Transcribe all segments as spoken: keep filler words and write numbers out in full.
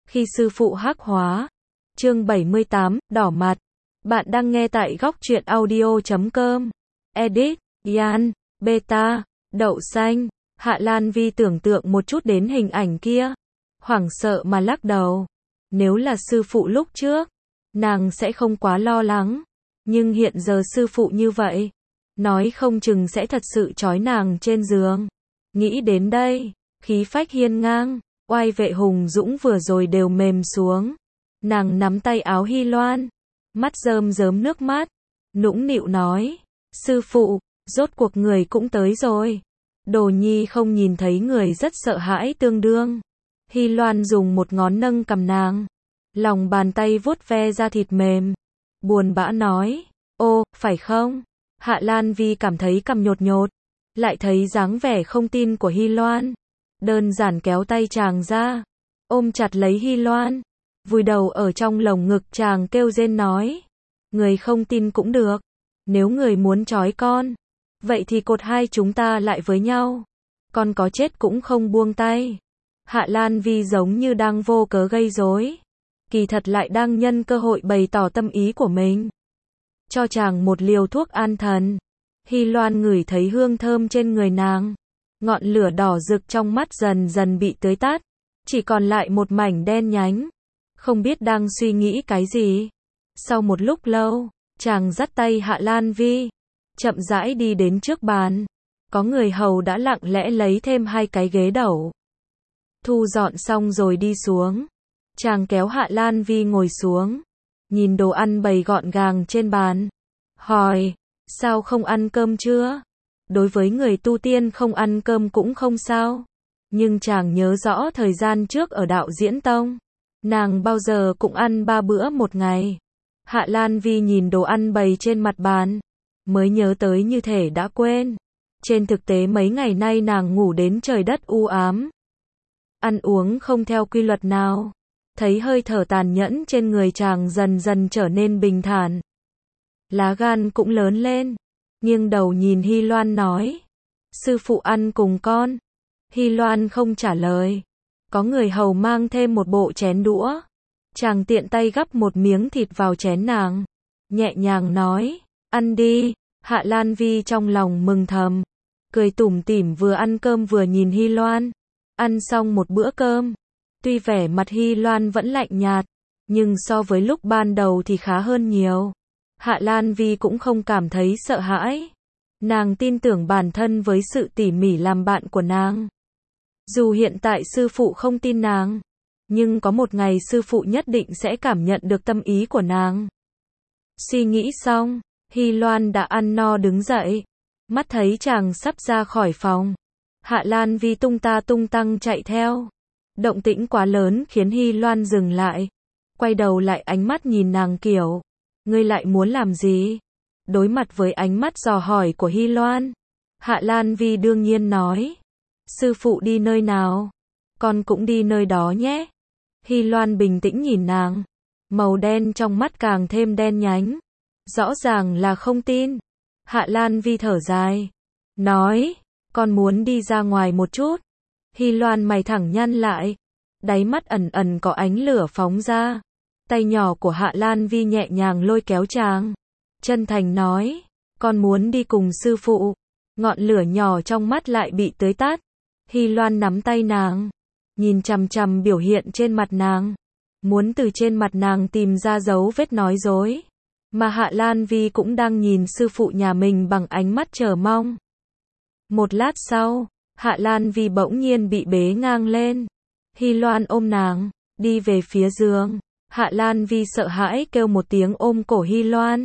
Khi sư phụ hắc hóa. Chương bảy mươi tám, đỏ mặt. Bạn đang nghe tại góc truyện audio chấm com. Edit, Yan, Beta, Đậu Xanh. Hạ Lan Vi tưởng tượng một chút đến hình ảnh kia. Hoảng sợ mà lắc đầu. Nếu là sư phụ lúc trước, nàng sẽ không quá lo lắng. Nhưng hiện giờ sư phụ như vậy, nói không chừng sẽ thật sự trói nàng trên giường. Nghĩ đến đây, khí phách hiên ngang, oai vệ hùng dũng vừa rồi đều mềm xuống. Nàng nắm tay áo Hy Loan, mắt rơm rớm nước mắt, nũng nịu nói, sư phụ, rốt cuộc người cũng tới rồi. Đồ Nhi không nhìn thấy người rất sợ hãi tương đương. Hy Loan dùng một ngón nâng cầm nàng, lòng bàn tay vuốt ve da thịt mềm, buồn bã nói, ô, phải không? Hạ Lan Vi cảm thấy cằm nhột nhột, lại thấy dáng vẻ không tin của Hy Loan. Đơn giản kéo tay chàng ra, ôm chặt lấy Hy Loan, vùi đầu ở trong lồng ngực chàng kêu rên nói, người không tin cũng được, nếu người muốn trói con, vậy thì cột hai chúng ta lại với nhau, con có chết cũng không buông tay. Hạ Lan Vi giống như đang vô cớ gây rối, kỳ thật lại đang nhân cơ hội bày tỏ tâm ý của mình. Cho chàng một liều thuốc an thần. Hy Loan ngửi thấy hương thơm trên người nàng, ngọn lửa đỏ rực trong mắt dần dần bị tưới tắt, chỉ còn lại một mảnh đen nhánh, không biết đang suy nghĩ cái gì. Sau một lúc lâu, chàng dắt tay Hạ Lan Vi, chậm rãi đi đến trước bàn. Có người hầu đã lặng lẽ lấy thêm hai cái ghế đẩu, thu dọn xong rồi đi xuống. Chàng kéo Hạ Lan Vi ngồi xuống, nhìn đồ ăn bày gọn gàng trên bàn, hỏi, sao không ăn cơm chưa? Đối với người tu tiên không ăn cơm cũng không sao, nhưng chàng nhớ rõ thời gian trước ở Đạo Diễn Tông, nàng bao giờ cũng ăn ba bữa một ngày. Hạ Lan Vi nhìn đồ ăn bày trên mặt bàn, mới nhớ tới như thể đã quên. Trên thực tế mấy ngày nay nàng ngủ đến trời đất u ám, ăn uống không theo quy luật nào. Thấy hơi thở tàn nhẫn trên người chàng dần dần trở nên bình thản, lá gan cũng lớn lên, nghiêng đầu nhìn Hy Loan nói, sư phụ ăn cùng con. Hy Loan không trả lời. Có người hầu mang thêm một bộ chén đũa, chàng tiện tay gắp một miếng thịt vào chén nàng, nhẹ nhàng nói, ăn đi. Hạ Lan Vi trong lòng mừng thầm, cười tủm tỉm vừa ăn cơm vừa nhìn Hy Loan. Ăn xong một bữa cơm, tuy vẻ mặt Hy Loan vẫn lạnh nhạt, nhưng so với lúc ban đầu thì khá hơn nhiều. Hạ Lan Vi cũng không cảm thấy sợ hãi. Nàng tin tưởng bản thân với sự tỉ mỉ làm bạn của nàng. Dù hiện tại sư phụ không tin nàng, nhưng có một ngày sư phụ nhất định sẽ cảm nhận được tâm ý của nàng. Suy nghĩ xong, Hy Loan đã ăn no đứng dậy. Mắt thấy chàng sắp ra khỏi phòng, Hạ Lan Vi tung ta tung tăng chạy theo. Động tĩnh quá lớn khiến Hy Loan dừng lại, quay đầu lại ánh mắt nhìn nàng kiểu, ngươi lại muốn làm gì? Đối mặt với ánh mắt dò hỏi của Hy Loan, Hạ Lan Vi đương nhiên nói, sư phụ đi nơi nào, con cũng đi nơi đó nhé. Hy Loan bình tĩnh nhìn nàng, màu đen trong mắt càng thêm đen nhánh, rõ ràng là không tin. Hạ Lan Vi thở dài, nói, con muốn đi ra ngoài một chút. Hy Loan mày thẳng nhăn lại, đáy mắt ẩn ẩn có ánh lửa phóng ra. Tay nhỏ của Hạ Lan Vi nhẹ nhàng lôi kéo chàng, chân thành nói, con muốn đi cùng sư phụ. Ngọn lửa nhỏ trong mắt lại bị tưới tắt. Hy Loan nắm tay nàng, nhìn chằm chằm biểu hiện trên mặt nàng, muốn từ trên mặt nàng tìm ra dấu vết nói dối. Mà Hạ Lan Vi cũng đang nhìn sư phụ nhà mình bằng ánh mắt chờ mong. Một lát sau, Hạ Lan Vi bỗng nhiên bị bế ngang lên. Hy Loan ôm nàng, đi về phía giường. Hạ Lan Vi sợ hãi kêu một tiếng ôm cổ Hy Loan.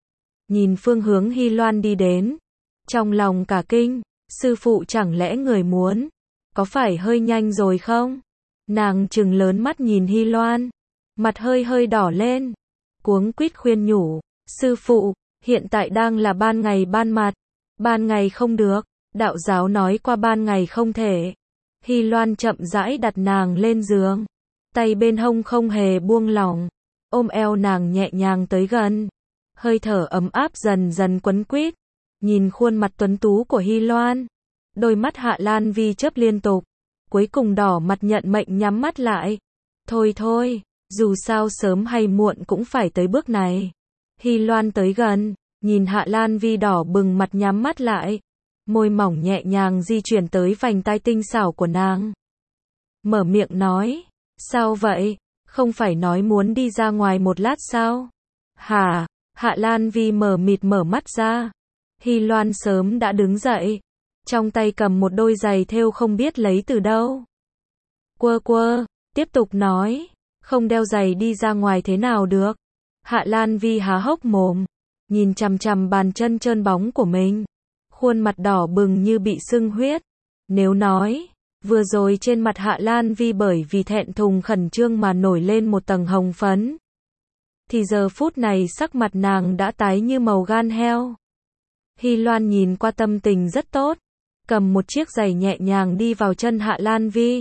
Nhìn phương hướng Hy Loan đi đến, trong lòng cả kinh, sư phụ chẳng lẽ người muốn, có phải hơi nhanh rồi không? Nàng trừng lớn mắt nhìn Hy Loan, mặt hơi hơi đỏ lên, cuống quýt khuyên nhủ, sư phụ, hiện tại đang là ban ngày ban mặt, ban ngày không được. Đạo giáo nói qua ban ngày không thể. Hy Loan chậm rãi đặt nàng lên giường, tay bên hông không hề buông lỏng, ôm eo nàng nhẹ nhàng tới gần, hơi thở ấm áp dần dần quấn quýt. Nhìn khuôn mặt tuấn tú của Hy Loan, đôi mắt Hạ Lan Vi chớp liên tục, cuối cùng đỏ mặt nhận mệnh nhắm mắt lại. Thôi thôi, dù sao sớm hay muộn cũng phải tới bước này. Hy Loan tới gần, nhìn Hạ Lan Vi đỏ bừng mặt nhắm mắt lại. Môi mỏng nhẹ nhàng di chuyển tới vành tai tinh xảo của nàng. Mở miệng nói, sao vậy, không phải nói muốn đi ra ngoài một lát sao? Hả? Hạ Lan Vi mờ mịt mở mắt ra. Hy Loan sớm đã đứng dậy, trong tay cầm một đôi giày thêu không biết lấy từ đâu. Quơ quơ, tiếp tục nói, không đeo giày đi ra ngoài thế nào được? Hạ Lan Vi há hốc mồm, nhìn chằm chằm bàn chân trơn bóng của mình, khuôn mặt đỏ bừng như bị sưng huyết. Nếu nói, vừa rồi trên mặt Hạ Lan Vi bởi vì thẹn thùng khẩn trương mà nổi lên một tầng hồng phấn, thì giờ phút này sắc mặt nàng đã tái như màu gan heo. Hy Loan nhìn qua tâm tình rất tốt, cầm một chiếc giày nhẹ nhàng đi vào chân Hạ Lan Vi.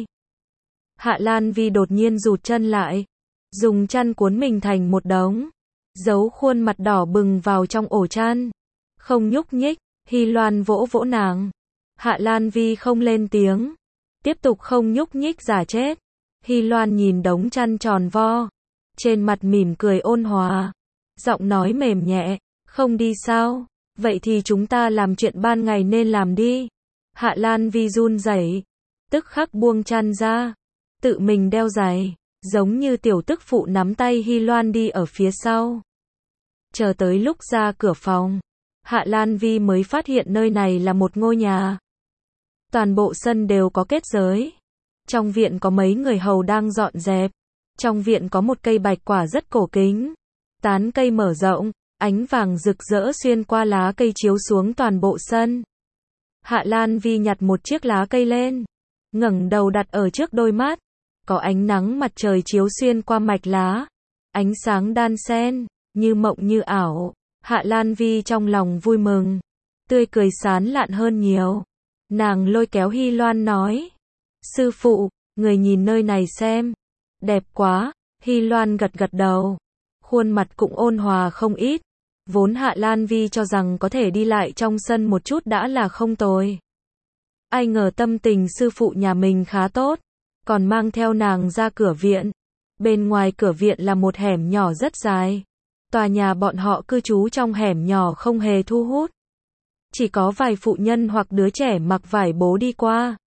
Hạ Lan Vi đột nhiên rụt chân lại, dùng chăn cuốn mình thành một đống, giấu khuôn mặt đỏ bừng vào trong ổ chăn, không nhúc nhích. Hy Loan vỗ vỗ nàng. Hạ Lan Vi không lên tiếng, tiếp tục không nhúc nhích giả chết. Hy Loan nhìn đống chăn tròn vo, trên mặt mỉm cười ôn hòa, giọng nói mềm nhẹ, không đi sao? Vậy thì chúng ta làm chuyện ban ngày nên làm đi. Hạ Lan Vi run rẩy, tức khắc buông chăn ra, tự mình đeo giày, giống như tiểu tức phụ nắm tay Hy Loan đi ở phía sau. Chờ tới lúc ra cửa phòng, Hạ Lan Vi mới phát hiện nơi này là một ngôi nhà. Toàn bộ sân đều có kết giới. Trong viện có mấy người hầu đang dọn dẹp. Trong viện có một cây bạch quả rất cổ kính. Tán cây mở rộng, ánh vàng rực rỡ xuyên qua lá cây chiếu xuống toàn bộ sân. Hạ Lan Vi nhặt một chiếc lá cây lên, ngẩng đầu đặt ở trước đôi mắt. Có ánh nắng mặt trời chiếu xuyên qua mạch lá. Ánh sáng đan xen, như mộng như ảo. Hạ Lan Vi trong lòng vui mừng, tươi cười sán lạn hơn nhiều. Nàng lôi kéo Hy Loan nói, sư phụ, người nhìn nơi này xem, đẹp quá. Hy Loan gật gật đầu, khuôn mặt cũng ôn hòa không ít. Vốn Hạ Lan Vi cho rằng có thể đi lại trong sân một chút đã là không tồi. Ai ngờ tâm tình sư phụ nhà mình khá tốt, còn mang theo nàng ra cửa viện. Bên ngoài cửa viện là một hẻm nhỏ rất dài. Tòa nhà bọn họ cư trú trong hẻm nhỏ không hề thu hút. Chỉ có vài phụ nhân hoặc đứa trẻ mặc vải bố đi qua.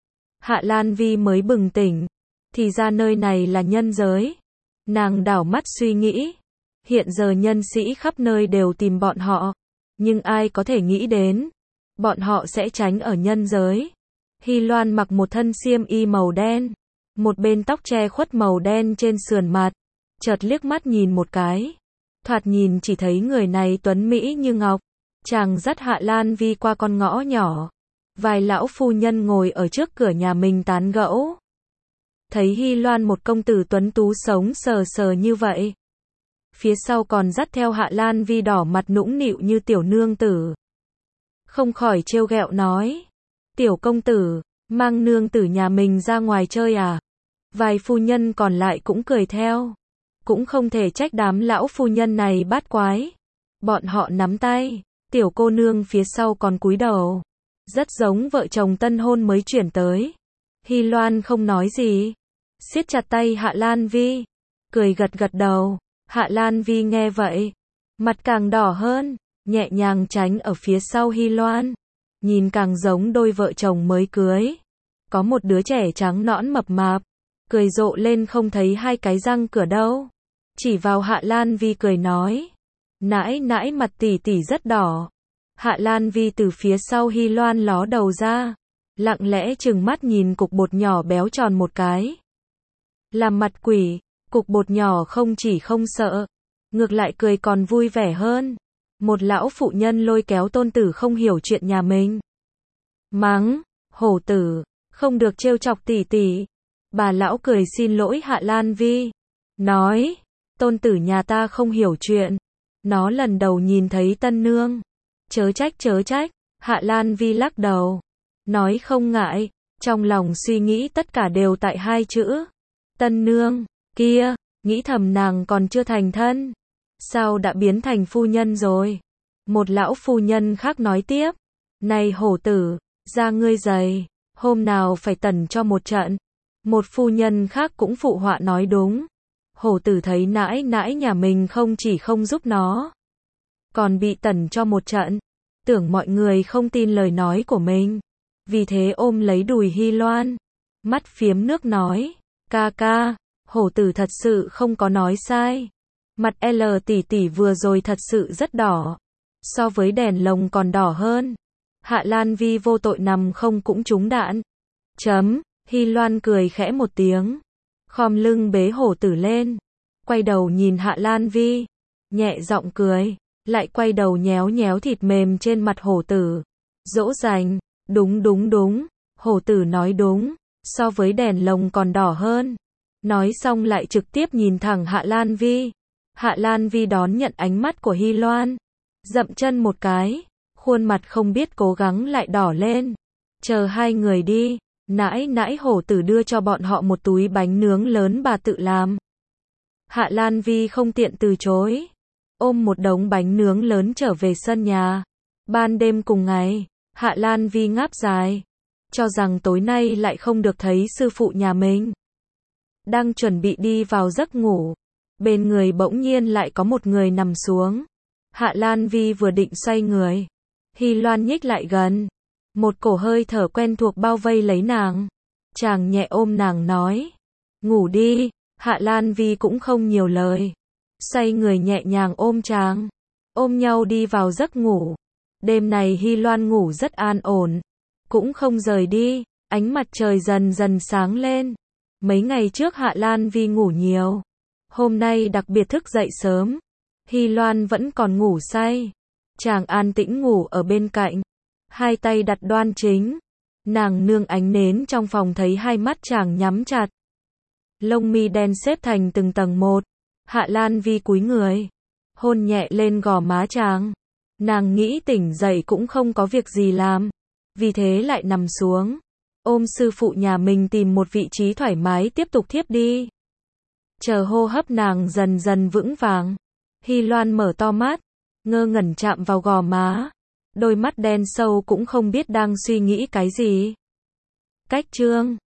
Hạ Lan Vi mới bừng tỉnh. Thì ra nơi này là nhân giới. Nàng đảo mắt suy nghĩ. Hiện giờ nhân sĩ khắp nơi đều tìm bọn họ. Nhưng ai có thể nghĩ đến, bọn họ sẽ tránh ở nhân giới. Hy Loan mặc một thân xiêm y màu đen. Một bên tóc che khuất màu đen trên sườn mặt. Chợt liếc mắt nhìn một cái. Thoạt nhìn chỉ thấy người này tuấn mỹ như ngọc. Chàng dắt Hạ Lan Vi qua con ngõ nhỏ. Vài lão phu nhân ngồi ở trước cửa nhà mình tán gẫu. Thấy Hy Loan một công tử tuấn tú sống sờ sờ như vậy. Phía sau còn dắt theo Hạ Lan Vi đỏ mặt nũng nịu như tiểu nương tử. Không khỏi trêu ghẹo nói. Tiểu công tử, mang nương tử nhà mình ra ngoài chơi à? Vài phu nhân còn lại cũng cười theo. Cũng không thể trách đám lão phu nhân này bát quái. Bọn họ nắm tay, tiểu cô nương phía sau còn cúi đầu. Rất giống vợ chồng tân hôn mới chuyển tới. Hy Loan không nói gì, siết chặt tay Hạ Lan Vi, cười gật gật đầu. Hạ Lan Vi nghe vậy, mặt càng đỏ hơn, nhẹ nhàng tránh ở phía sau Hy Loan. Nhìn càng giống đôi vợ chồng mới cưới. Có một đứa trẻ trắng nõn mập mạp, cười rộ lên không thấy hai cái răng cửa đâu. Chỉ vào Hạ Lan Vi cười nói, nãi nãi mặt tỷ tỷ rất đỏ. Hạ Lan Vi từ phía sau Hy Loan ló đầu ra, lặng lẽ trừng mắt nhìn cục bột nhỏ béo tròn một cái. Làm mặt quỷ, cục bột nhỏ không chỉ không sợ, ngược lại cười còn vui vẻ hơn. Một lão phụ nhân lôi kéo tôn tử không hiểu chuyện nhà mình. Mắng, hổ tử, không được trêu chọc tỷ tỷ. Bà lão cười xin lỗi Hạ Lan Vi, nói, tôn tử nhà ta không hiểu chuyện. Nó lần đầu nhìn thấy tân nương. Chớ trách chớ trách. Hạ Lan Vi lắc đầu, nói không ngại. Trong lòng suy nghĩ tất cả đều tại hai chữ tân nương. Kia, nghĩ thầm nàng còn chưa thành thân, sao đã biến thành phu nhân rồi. Một lão phu nhân khác nói tiếp, này hổ tử, da ngươi dày, hôm nào phải tẩn cho một trận. Một phu nhân khác cũng phụ họa nói đúng. Hổ tử thấy nãi nãi nhà mình không chỉ không giúp nó, còn bị tẩn cho một trận. Tưởng mọi người không tin lời nói của mình. Vì thế ôm lấy đùi Hy Loan. Mắt phiếm nước nói. Ca ca, hổ tử thật sự không có nói sai. Mặt L tỷ tỷ vừa rồi thật sự rất đỏ. So với đèn lồng còn đỏ hơn. Hạ Lan Vi vô tội nằm không cũng trúng đạn. Chấm, Hy Loan cười khẽ một tiếng. Khom lưng bế hổ tử lên. Quay đầu nhìn Hạ Lan Vi. Nhẹ giọng cười. Lại quay đầu nhéo nhéo thịt mềm trên mặt hổ tử. Dỗ dành. Đúng đúng đúng. Hổ tử nói đúng. So với đèn lồng còn đỏ hơn. Nói xong lại trực tiếp nhìn thẳng Hạ Lan Vi. Hạ Lan Vi đón nhận ánh mắt của Hy Loan. Dậm chân một cái. Khuôn mặt không biết cố gắng lại đỏ lên. Chờ hai người đi. Nãi nãi hổ tử đưa cho bọn họ một túi bánh nướng lớn bà tự làm. Hạ Lan Vi không tiện từ chối. Ôm một đống bánh nướng lớn trở về sân nhà. Ban đêm cùng ngày, Hạ Lan Vi ngáp dài. Cho rằng tối nay lại không được thấy sư phụ nhà mình. Đang chuẩn bị đi vào giấc ngủ. Bên người bỗng nhiên lại có một người nằm xuống. Hạ Lan Vi vừa định xoay người. Hy Loan nhích lại gần. Một cổ hơi thở quen thuộc bao vây lấy nàng. Chàng nhẹ ôm nàng nói. Ngủ đi. Hạ Lan Vi cũng không nhiều lời. Xoay người nhẹ nhàng ôm chàng. Ôm nhau đi vào giấc ngủ. Đêm này Hy Loan ngủ rất an ổn. Cũng không rời đi. Ánh mặt trời dần dần sáng lên. Mấy ngày trước Hạ Lan Vi ngủ nhiều. Hôm nay đặc biệt thức dậy sớm. Hy Loan vẫn còn ngủ say. Chàng an tĩnh ngủ ở bên cạnh. Hai tay đặt đoan chính. Nàng nương ánh nến trong phòng thấy hai mắt chàng nhắm chặt. Lông mi đen xếp thành từng tầng một. Hạ Lan Vi cúi người. Hôn nhẹ lên gò má chàng. Nàng nghĩ tỉnh dậy cũng không có việc gì làm. Vì thế lại nằm xuống. Ôm sư phụ nhà mình tìm một vị trí thoải mái tiếp tục thiếp đi. Chờ hô hấp nàng dần dần vững vàng. Hy Loan mở to mắt. Ngơ ngẩn chạm vào gò má. Đôi mắt đen sâu cũng không biết đang suy nghĩ cái gì. Cách chương